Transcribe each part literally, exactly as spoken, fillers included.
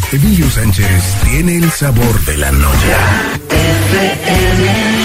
Emilio Sánchez tiene el sabor de la noche. F M.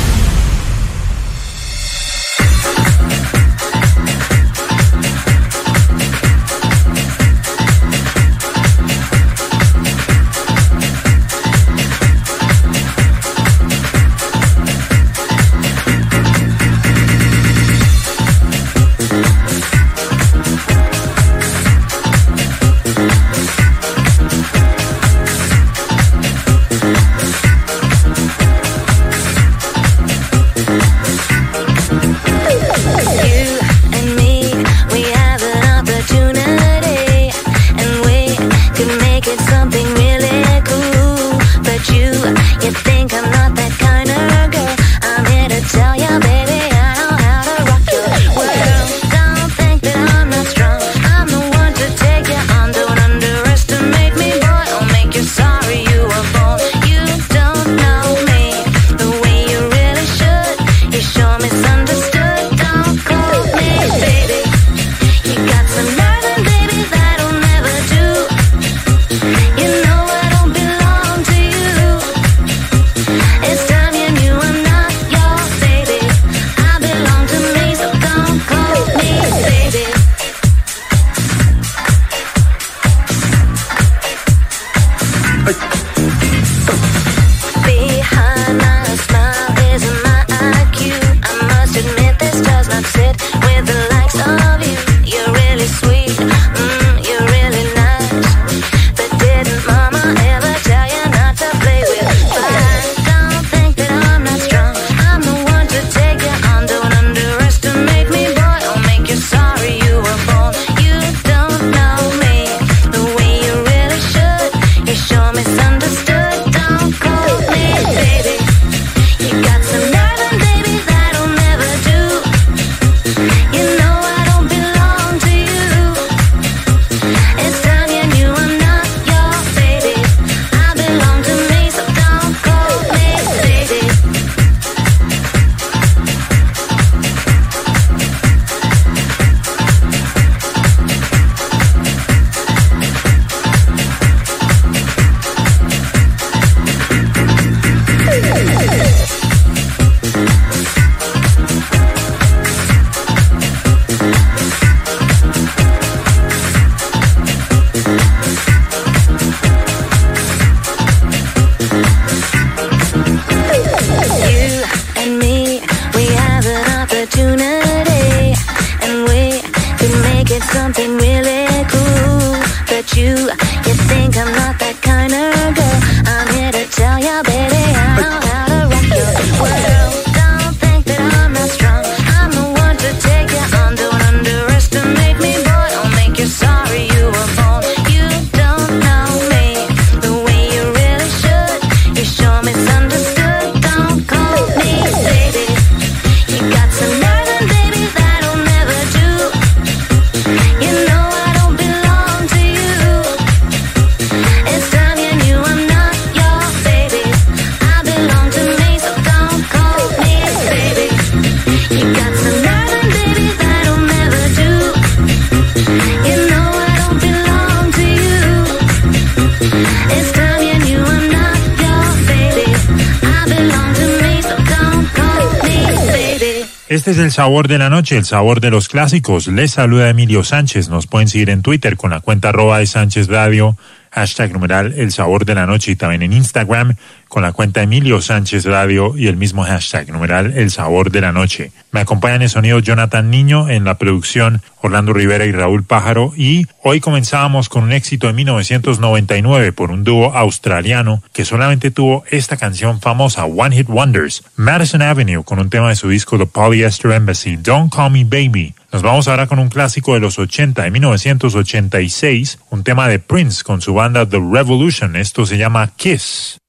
Este es el sabor de la noche, el sabor de los clásicos. Les saluda Emilio Sánchez. Nos pueden seguir en Twitter con la cuenta arroba de Sánchez Radio, hashtag numeral el sabor de la noche, y también en Instagram con la cuenta Emilio Sánchez Radio y el mismo hashtag numeral el sabor de la noche. Me acompañan en sonido Jonathan Niño, en la producción Orlando Rivera y Raúl Pájaro, y hoy comenzábamos con un éxito de mil novecientos noventa y nueve por un dúo australiano que solamente tuvo esta canción famosa, One Hit Wonders, Madison Avenue, con un tema de su disco The Polyester Embassy, Don't Call Me Baby. Nos vamos ahora con un clásico de los ochenta, de mil novecientos ochenta y seis, un tema de Prince con su banda The Revolution. Esto se llama Kiss.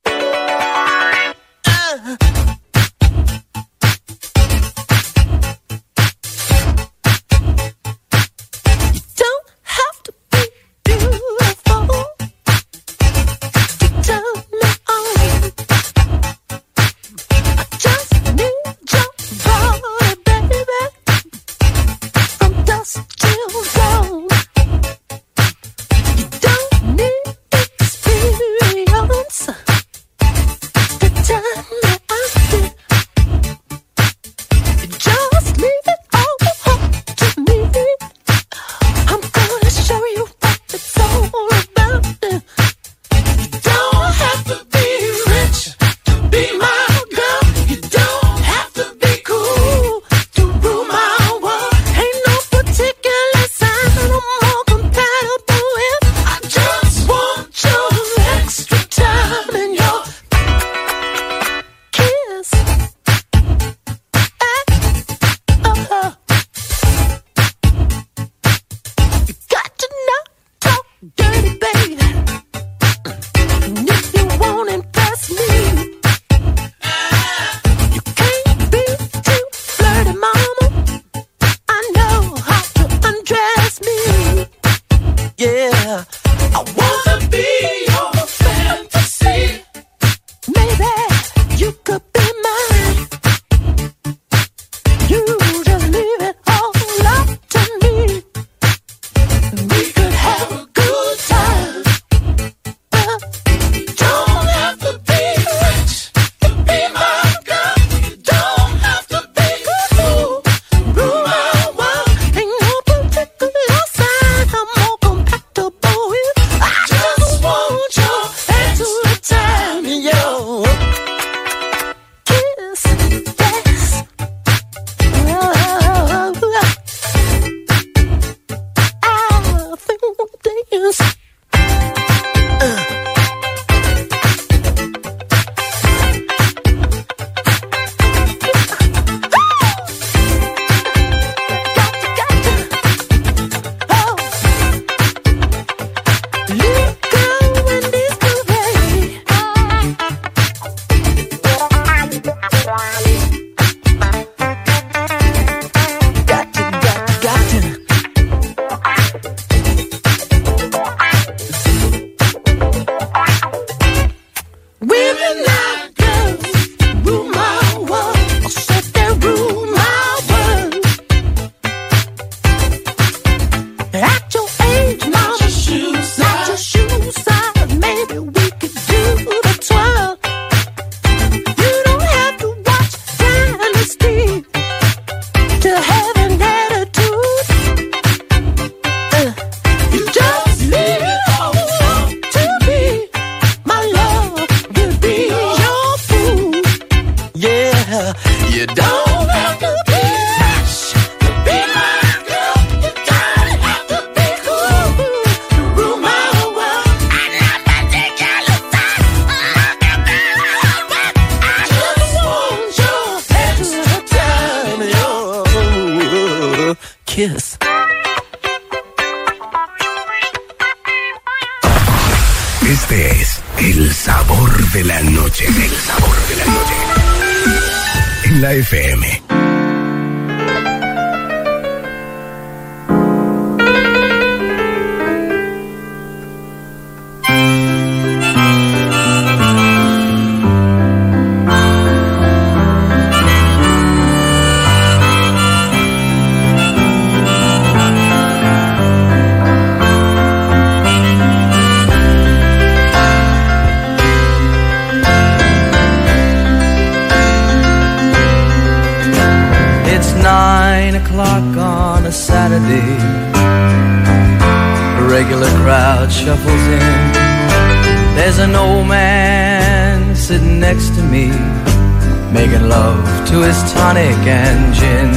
Till dawn, you don't need expensive. Este es el sabor de la noche. El sabor de la noche. En la F M. Saturday, a regular crowd shuffles in. There's an old man sitting next to me, making love to his tonic and gin.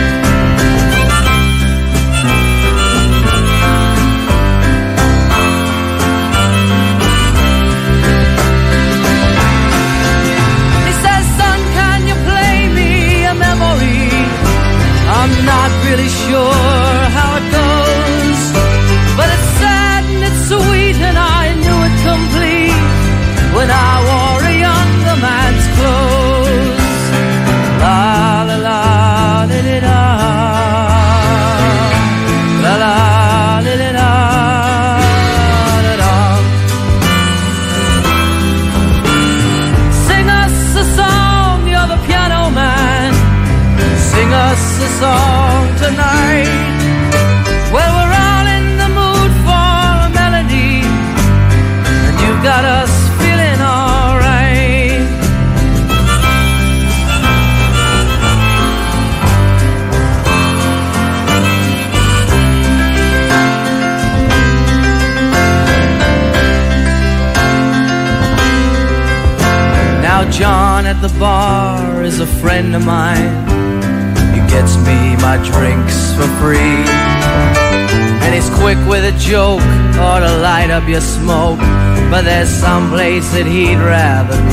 He says, son, can you play me a memory? I'm not really sure how it goes, but it's sad and it's sweet and I knew it complete when I wore a younger man's clothes. La la la li li da, la la li li da, da da. Sing us a song, you're the piano man. Sing us a song tonight. Well, we're all in the mood for a melody, and you've got us feeling alright. Now John at the bar is a friend of mine. Gets me my drinks for free, and he's quick with a joke or to light up your smoke, but there's some place that he'd rather be.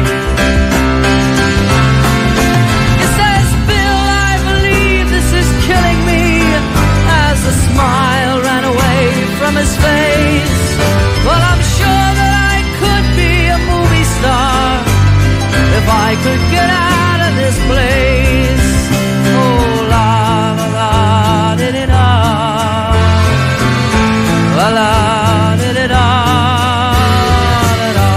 He says, Bill, I believe this is killing me, as a smile ran away from his face. Well, I'm sure that I could be a movie star if I could get out of this place. Oh, la la la di di da, la la di di da, da da.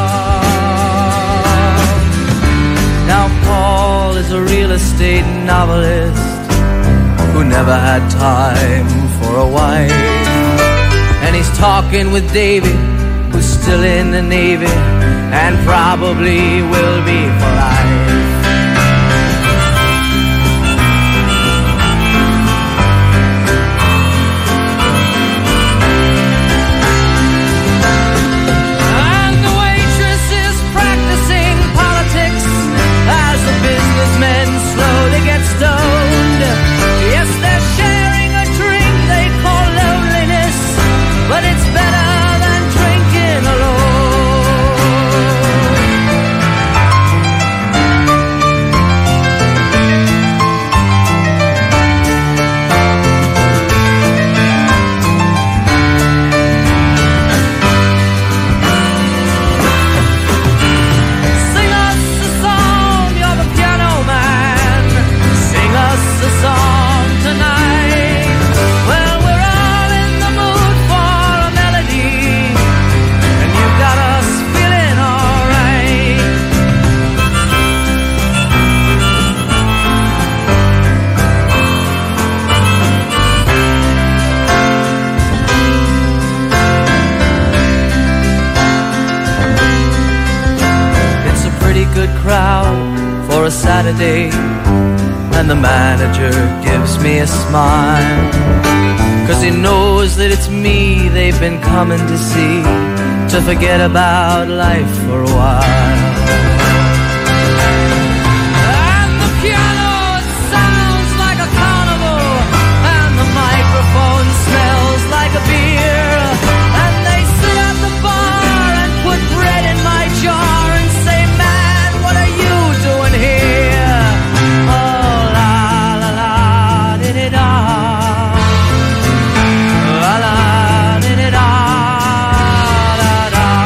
Now Paul is a real estate novelist who never had time for a wife, and he's talking with Davy, who's still in the Navy and probably will be for life. Businessmen slowly get stoned. Yes, they're sharing a drink they call loneliness, but it's better than drinking crowd for a Saturday, and the manager gives me a smile, 'cause he knows that it's me they've been coming to see, to forget about life for a while. And the piano, it sounds like a carnival, and the microphone smells like a beer, and they sit at the bar and put bread in my jar and say, man, what are you doing here? Oh, la la la, di-di-da, la la, di-di-da, da-da.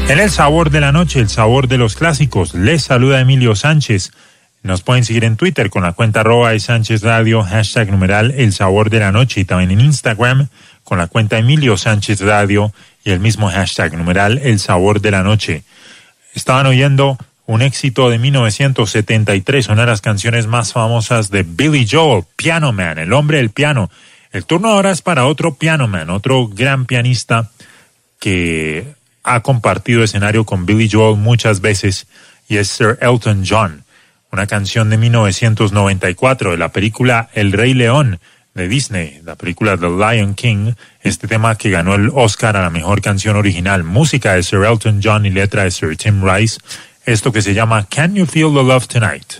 En el sabor de la noche, el sabor de los clásicos, les saluda Emilio Sánchez. Nos pueden seguir en Twitter con la cuenta arroba de Sánchez Radio, hashtag numeral el sabor de la noche, y también en Instagram con la cuenta Emilio Sánchez Radio y el mismo hashtag numeral el sabor de la noche. Estaban oyendo un éxito de mil novecientos setenta y tres, una de las canciones más famosas de Billy Joel, Piano Man, el hombre del piano. El turno ahora es para otro Piano Man, otro gran pianista que ha compartido escenario con Billy Joel muchas veces, y es Sir Elton John. Una canción de mil novecientos noventa y cuatro de la película El Rey León de Disney, la película The Lion King, este tema que ganó el Oscar a la mejor canción original, música de Sir Elton John y letra de Sir Tim Rice, esto que se llama Can You Feel the Love Tonight?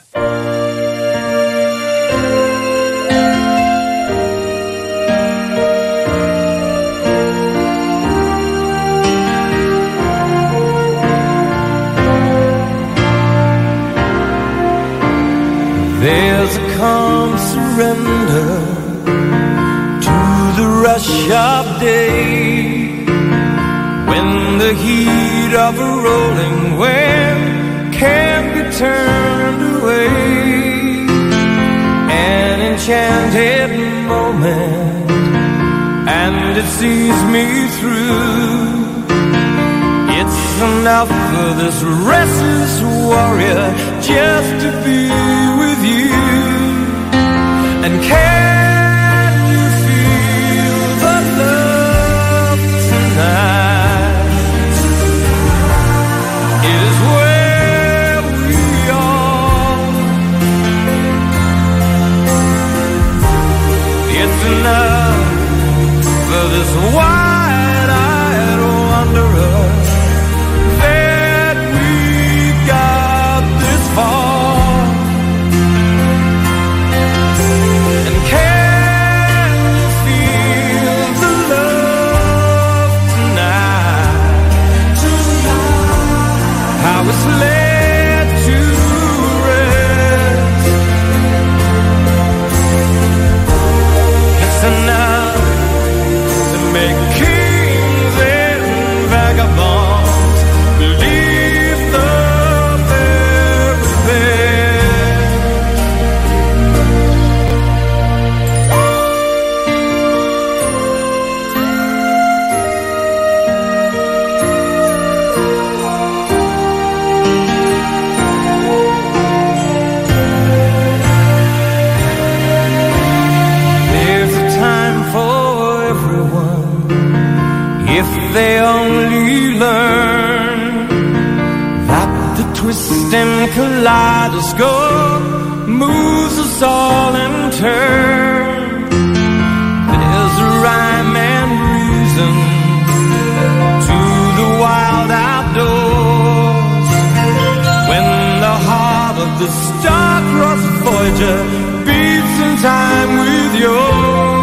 There's a calm surrender to the rush of day, when the heat of a rolling wave can't be turned away. An enchanted moment, and it sees me through. It's enough for this restless warrior just to be with you. And can you feel the love tonight? It is where we are. It's enough for this wide-eyed wanderer that we got this far. They only learn that the twisting kaleidoscope moves us all in turn. There's a rhyme and reason to the wild outdoors, when the heart of the star-crossed Voyager beats in time with yours.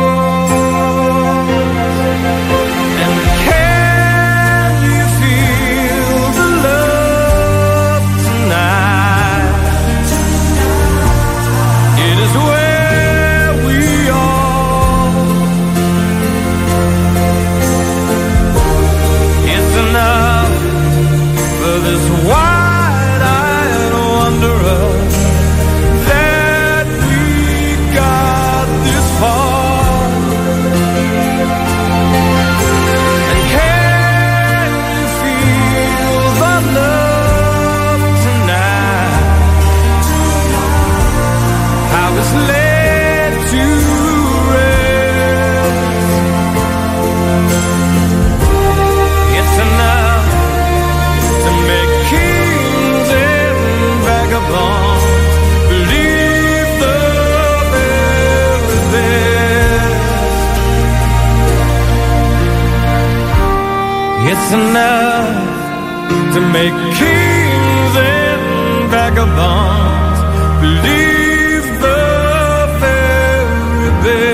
It's enough to make kings and vagabonds believe the very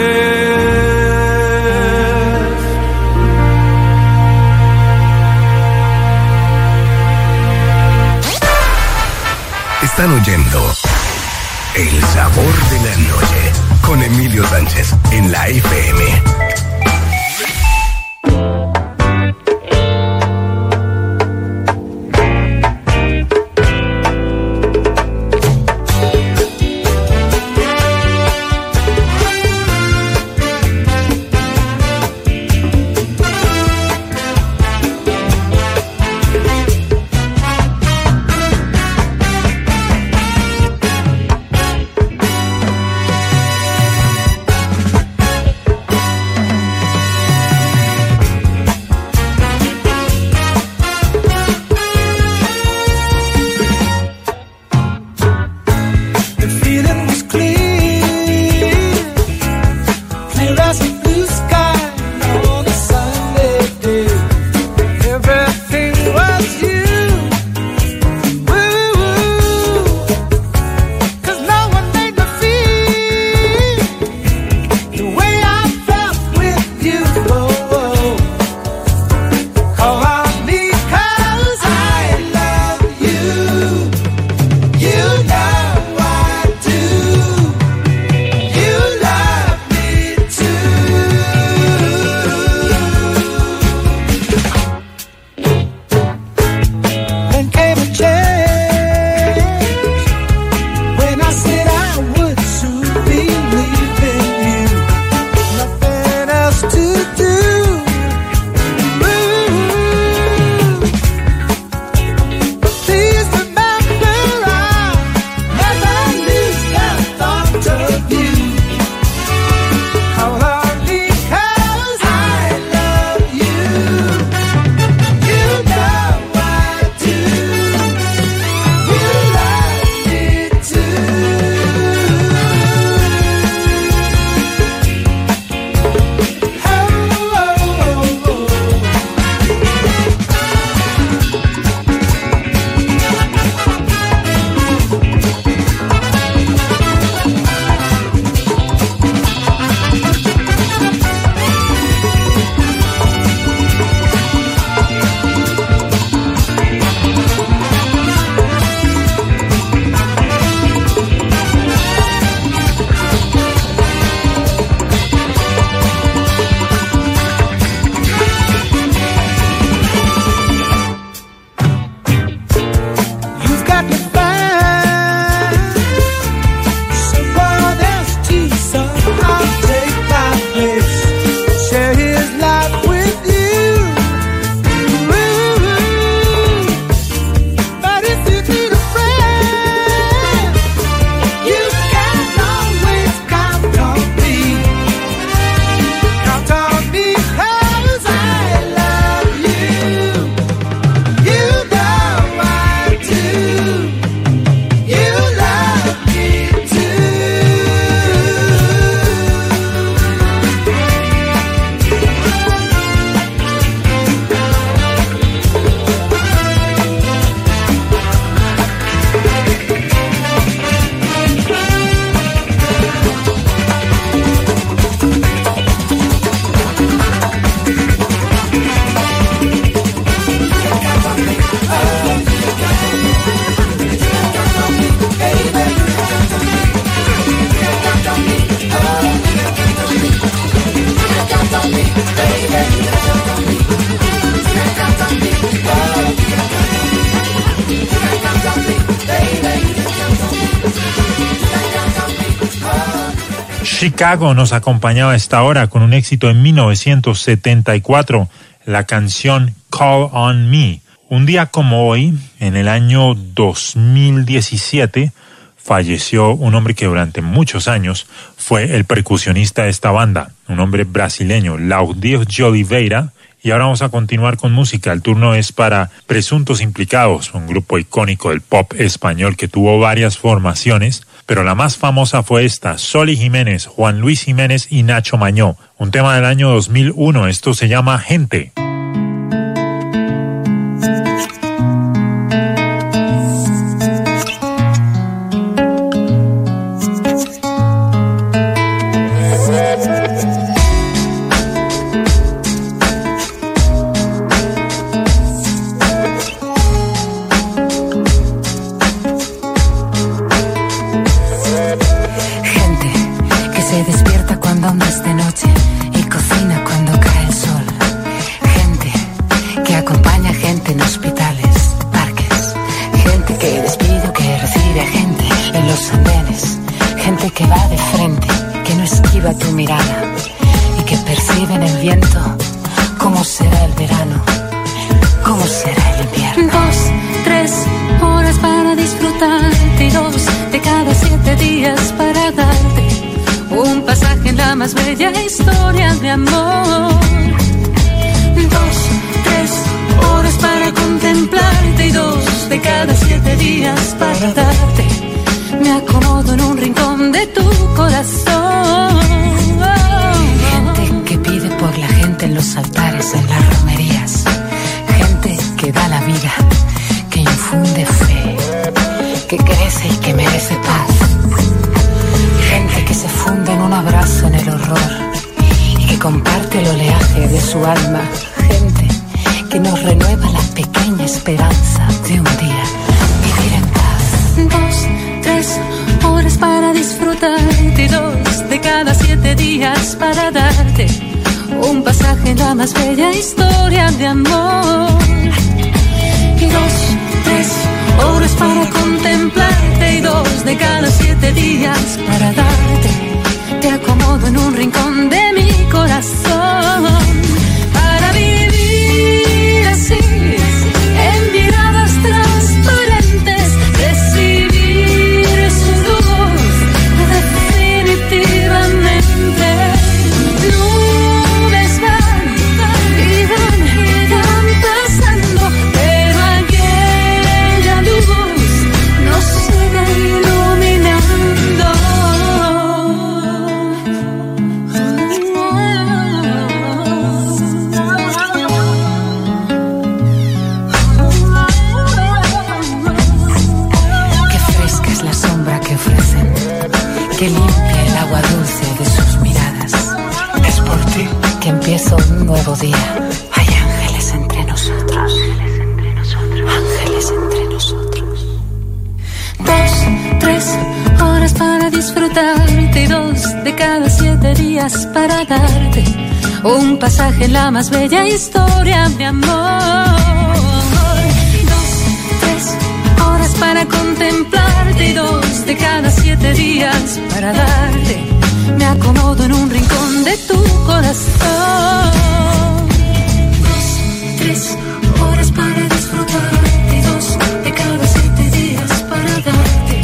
best. Están oyendo El Sabor de la Noche con Emilio Sánchez en la F M. Chicago nos acompañaba a esta hora con un éxito en mil novecientos setenta y cuatro, la canción Call on Me. Un día como hoy, en el año dos mil diecisiete, falleció un hombre que durante muchos años fue el percusionista de esta banda, un hombre brasileño, Laudir de Oliveira. Y ahora vamos a continuar con música. El turno es para Presuntos Implicados, un grupo icónico del pop español que tuvo varias formaciones, pero la más famosa fue esta: Soli Jiménez, Juan Luis Jiménez y Nacho Mañó. Un tema del año dos mil uno, esto se llama Gente. Un pasaje en la más bella historia de amor. Dos, tres horas para contemplarte y dos de cada siete días para darte. Me acomodo en un rincón de tu corazón. Dos, tres horas para disfrutarte y dos de cada siete días para darte.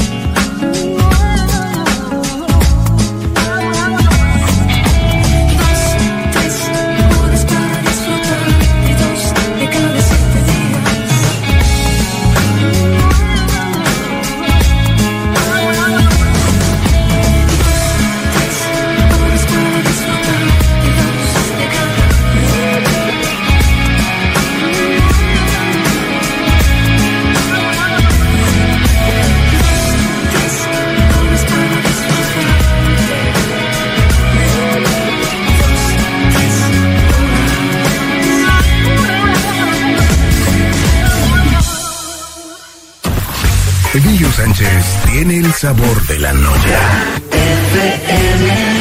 Emilio Sánchez tiene el sabor de la noche. F M.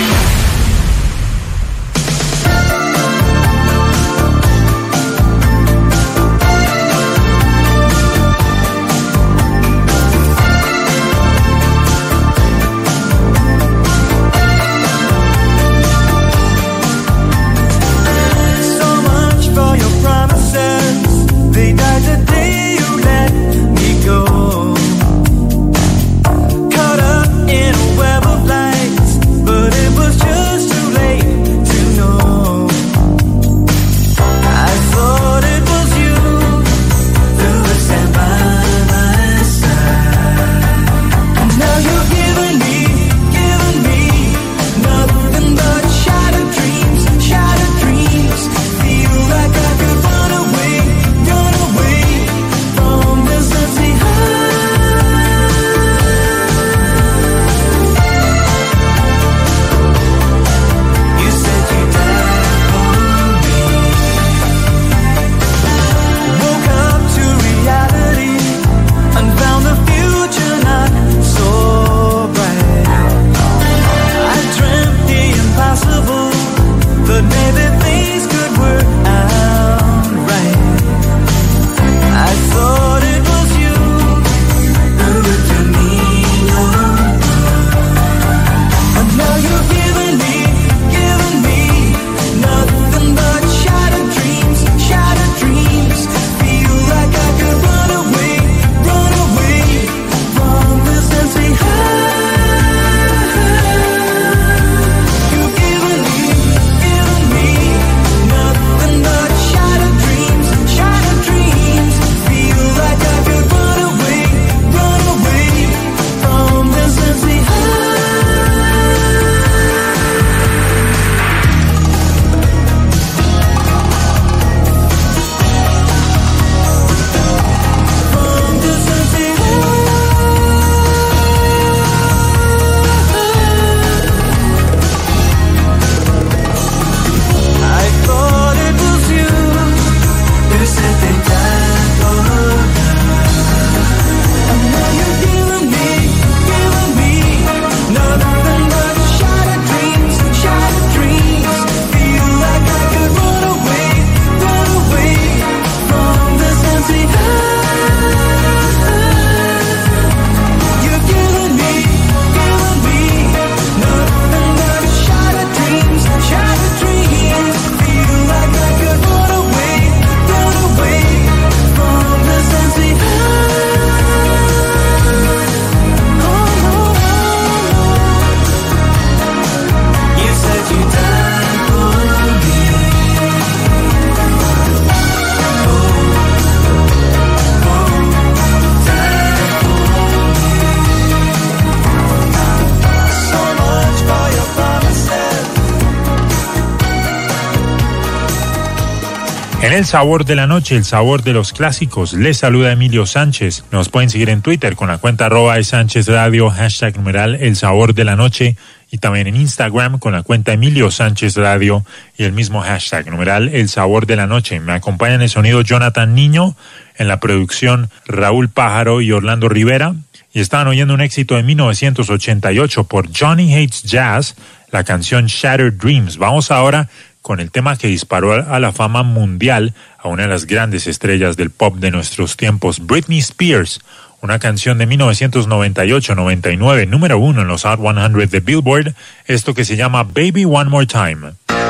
En el sabor de la noche, el sabor de los clásicos, les saluda Emilio Sánchez. Nos pueden seguir en Twitter con la cuenta arroba de Sánchez Radio, hashtag numeral el sabor de la noche, y también en Instagram con la cuenta Emilio Sánchez Radio y el mismo hashtag numeral el sabor de la noche. Me acompaña en el sonido Jonathan Niño, en la producción Raúl Pájaro y Orlando Rivera, y estaban oyendo un éxito de mil novecientos ochenta y ocho por Johnny Hates Jazz, la canción Shattered Dreams. Vamos ahora con el tema que disparó a la fama mundial a una de las grandes estrellas del pop de nuestros tiempos, Britney Spears, una canción de mil novecientos noventa y ocho noventa y nueve, número uno en los Hot cien de Billboard, esto que se llama Baby One More Time.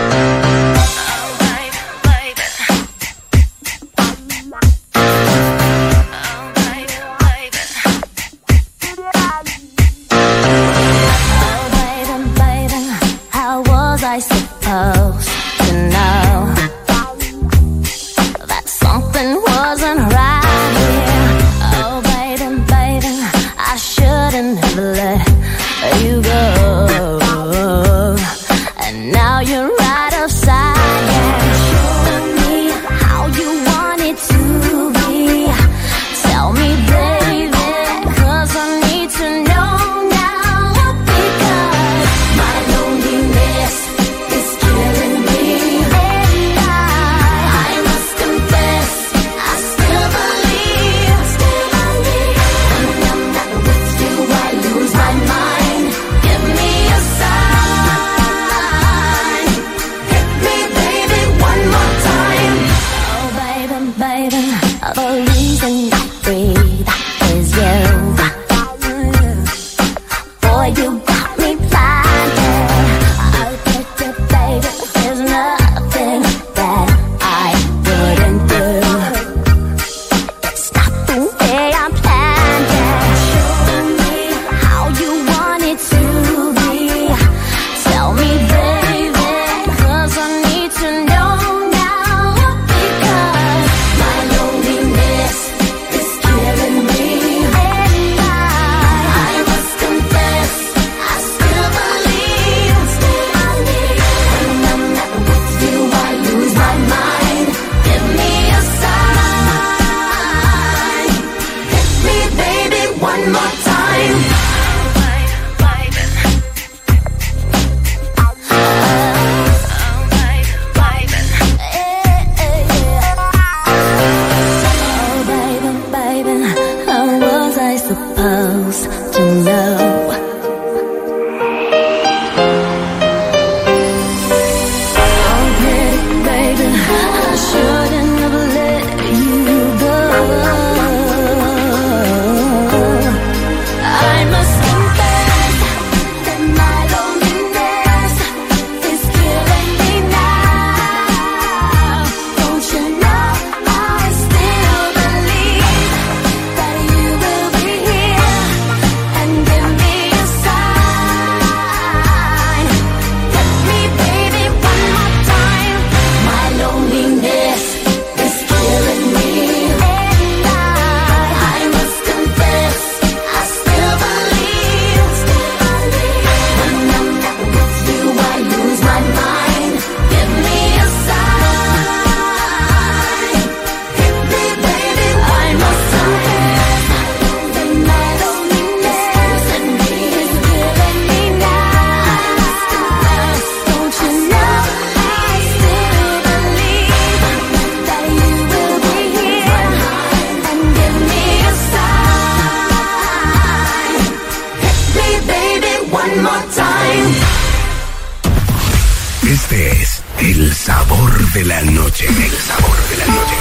Este es el sabor de la noche. El sabor de la noche.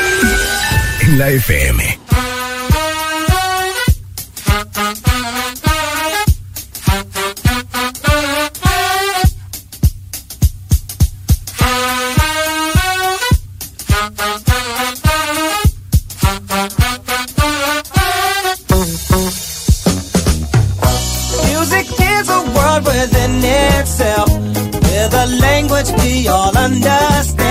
En la F M. Music is a world within itself, with a language we all understand,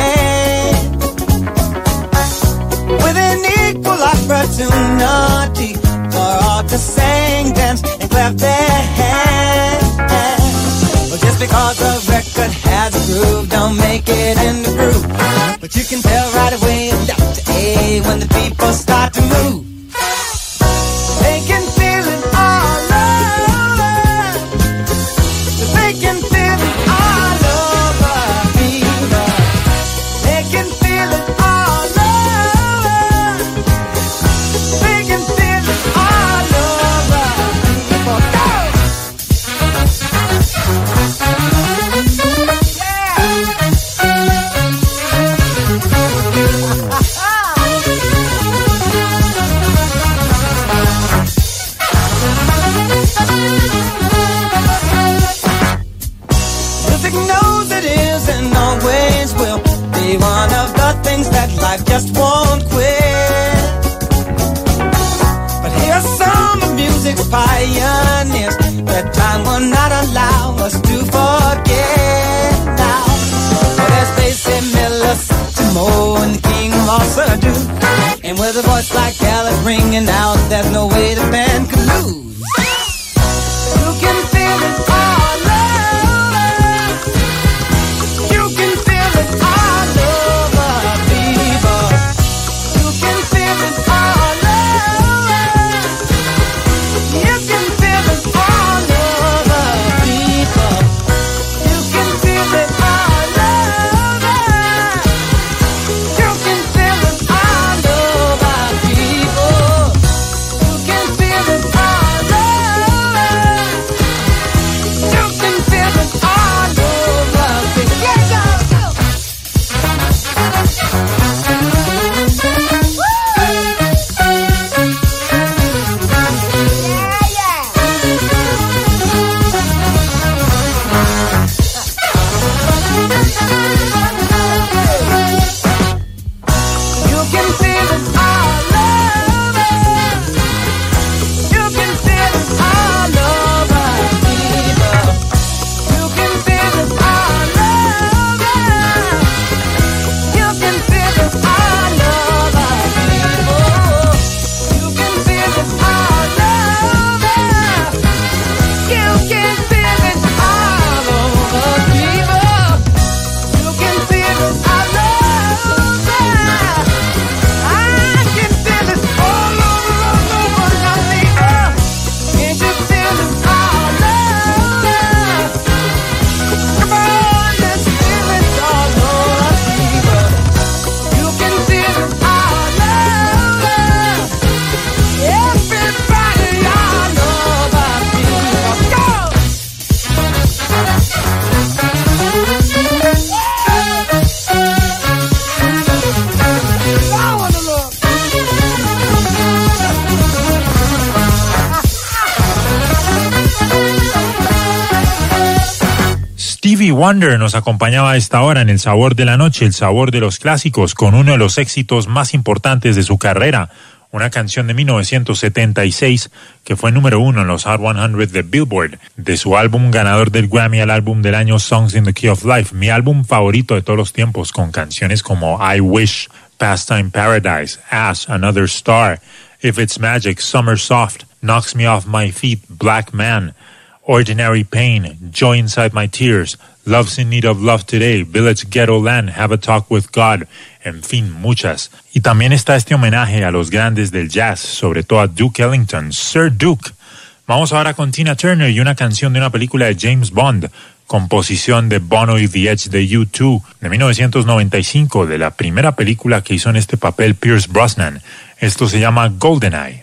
with an equal opportunity for all to sing, dance, and clap their hands. Well, just Just because a record has a groove, don't make it in the groove. But you can tell right away, left to A, when the people start to move. They can feel it all over. They can feel it all over, fever. They can feel it all over. They can feel it all over, people. Go! Music knows it is and always will be one of the things that life just won't quit. But here's some of music's pioneers that time will not allow us to forget now. Oh, there's Basie Miller, Timo, and the King of Walser do. And with a voice like Alice ringing out, there's no way the band could lose. You can feel it all over. You can feel it all over, people. You can feel it all over. You can feel it all over, people. You can feel it all over. You can feel it all over, people. You can feel it all over. You can feel it all over. Yeah, go, go. Yeah, You can feel it all over. You can feel it all over, people. You can feel it all over. You can feel it all over, people. You can feel it all over. You can feel it all over, people. You can feel it all over. I can feel it all over, all over, my people. Can't you feel it all over? Come on, let's feel it all over, people. You can feel it all over. Everybody all over, people. Go! I wanna look. Stevie Wonder nos acompañaba a esta hora en El Sabor de la Noche, el sabor de los clásicos, con uno de los éxitos más importantes de su carrera, una canción de mil novecientos setenta y seis que fue número uno en los Hot cien de Billboard, de su álbum ganador del Grammy al álbum del año Songs in the Key of Life, mi álbum favorito de todos los tiempos, con canciones como I Wish, Pastime Paradise, Ash, Another Star, If It's Magic, Summer Soft, Knocks Me Off My Feet, Black Man, Ordinary Pain, Joy Inside My Tears, Love's in Need of Love Today, Village Ghetto Land, Have a Talk with God, en fin, muchas. Y también está este homenaje a los grandes del jazz, sobre todo a Duke Ellington, Sir Duke. Vamos ahora con Tina Turner y una canción de una película de James Bond, composición de Bono y The Edge de U dos, de mil novecientos noventa y cinco, de la primera película que hizo en este papel Pierce Brosnan. Esto se llama GoldenEye.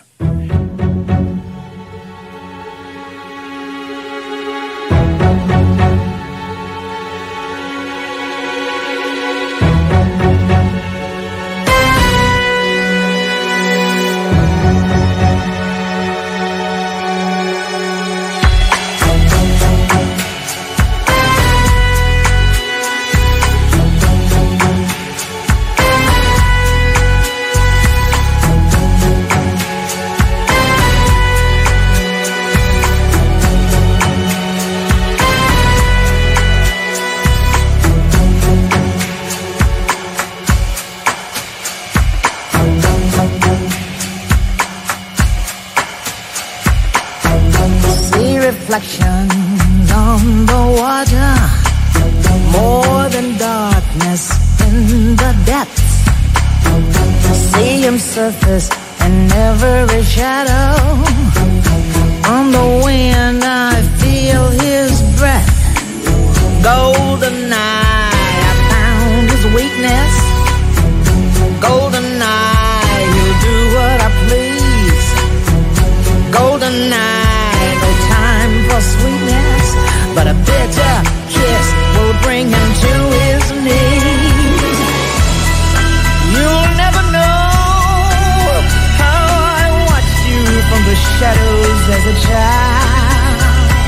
darkness in the depths. See him surface in every shadow. On the wind I feel his breath. Golden eye, I found his weakness. Golden eye, he'll do what I please. Golden eye, no time for sweetness, but a bitter kiss will bring him to his knees. You'll never know how I watched you from the shadows as a child.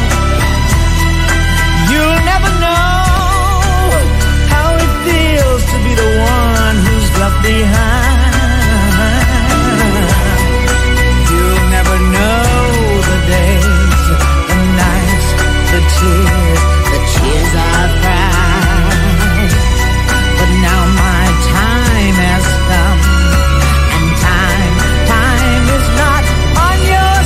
You'll never know how it feels to be the one who's left behind. You'll never know the days, the nights, the tears, the tears I've cried. But now my time has come, and time, time is not on your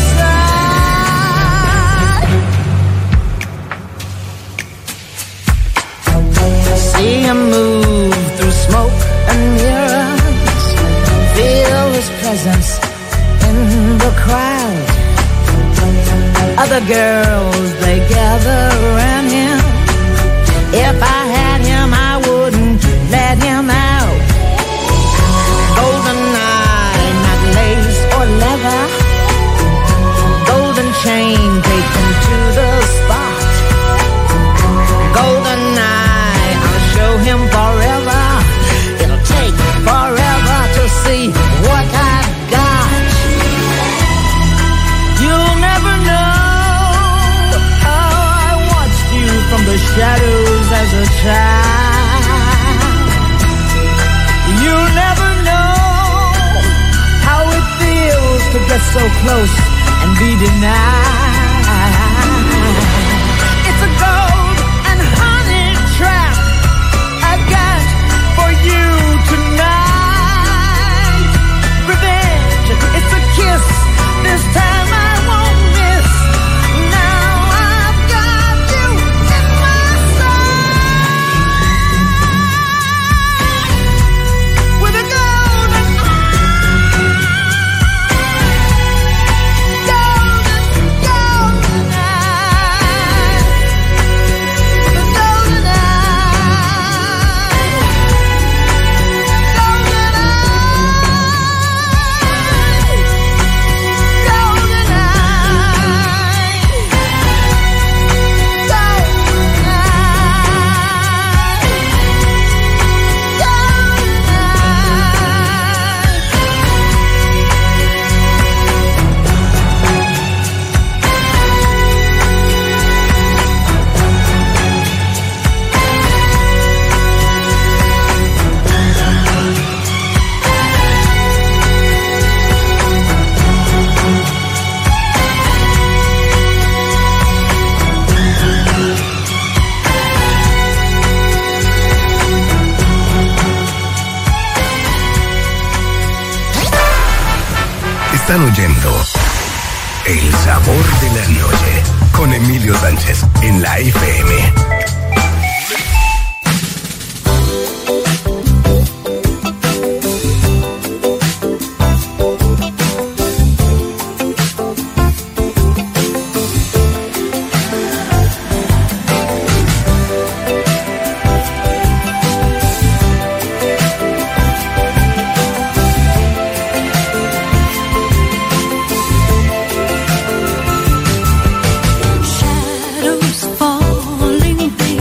side. See him move through smoke and mirrors, feel his presence in the crowd. Other girls, they gather around him. If I had him, I wouldn't let him out. Golden eye, not lace or leather. Golden chain taken to the spot. Golden eye, I'll show him forever. It'll take forever to see what I've got. You'll never know how I watched you from the shadows as a child. You'll never know how it feels to get so close and be denied. It's a gold and honey trap I've got for you tonight. Revenge, it's a kiss, this time I won't miss. Now I've got you in my sight. With a golden eye, golden, golden eye, with a golden eye, golden eye, golden Están oyendo El Sabor de la Noche con Emilio Sánchez en la F M. Shadows falling,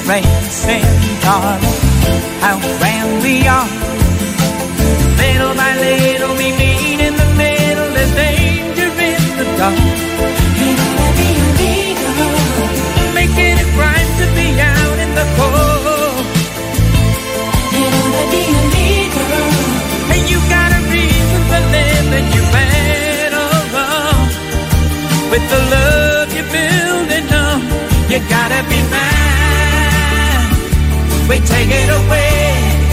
racing, darling, how grand we are. Little by little we meet in the middle, there's danger in the dark. You wanna be illegal, making it right to be out in the cold. You wanna be illegal, and you got a reason for living, you better run. With the love you're building up, you gotta be mine. We take it away.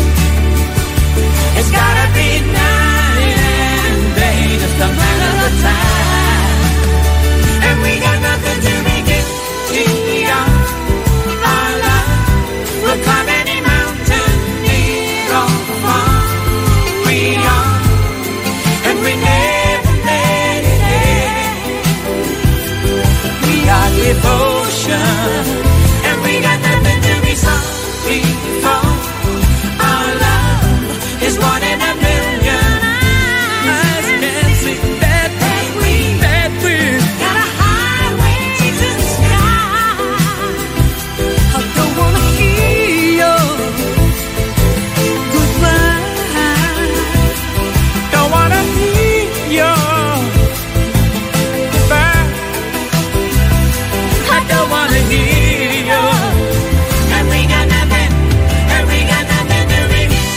It's gotta be night and day, just a matter of time. And we got nothing to make it easier. Our love will climb any mountain, near or far. We are, and we never let it end. We are devotion, and we got nothing to be sorry for. Our love is one in a million. Eyes can see that we, that we got a highway to the sky. I don't wanna hear your goodbye. Don't wanna hear your goodbye. I don't wanna hear your. And we got nothing, and we got nothing to bring it.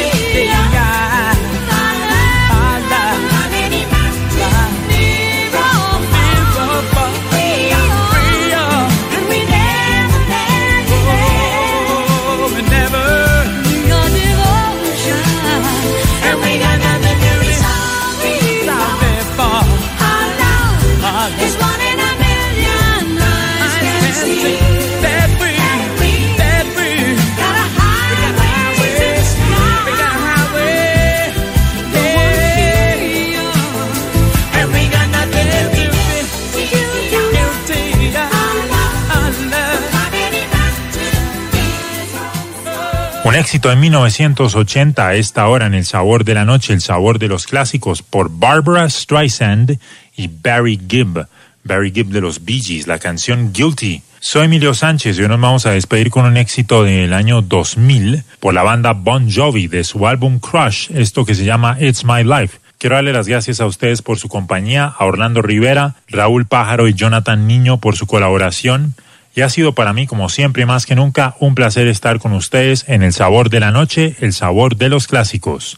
Un éxito en mil novecientos ochenta, a esta hora en El Sabor de la Noche, el sabor de los clásicos, por Barbra Streisand y Barry Gibb. Barry Gibb de los Bee Gees, la canción Guilty. Soy Emilio Sánchez y hoy nos vamos a despedir con un éxito del año dos mil por la banda Bon Jovi de su álbum Crush, esto que se llama It's My Life. Quiero darle las gracias a ustedes por su compañía, a Orlando Rivera, Raúl Pájaro y Jonathan Niño por su colaboración. Y ha sido para mí, como siempre y más que nunca, un placer estar con ustedes en El Sabor de la Noche, el sabor de los clásicos.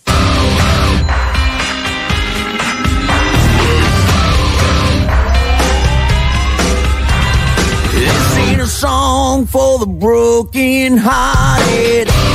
This ain't a song for the broken hearted.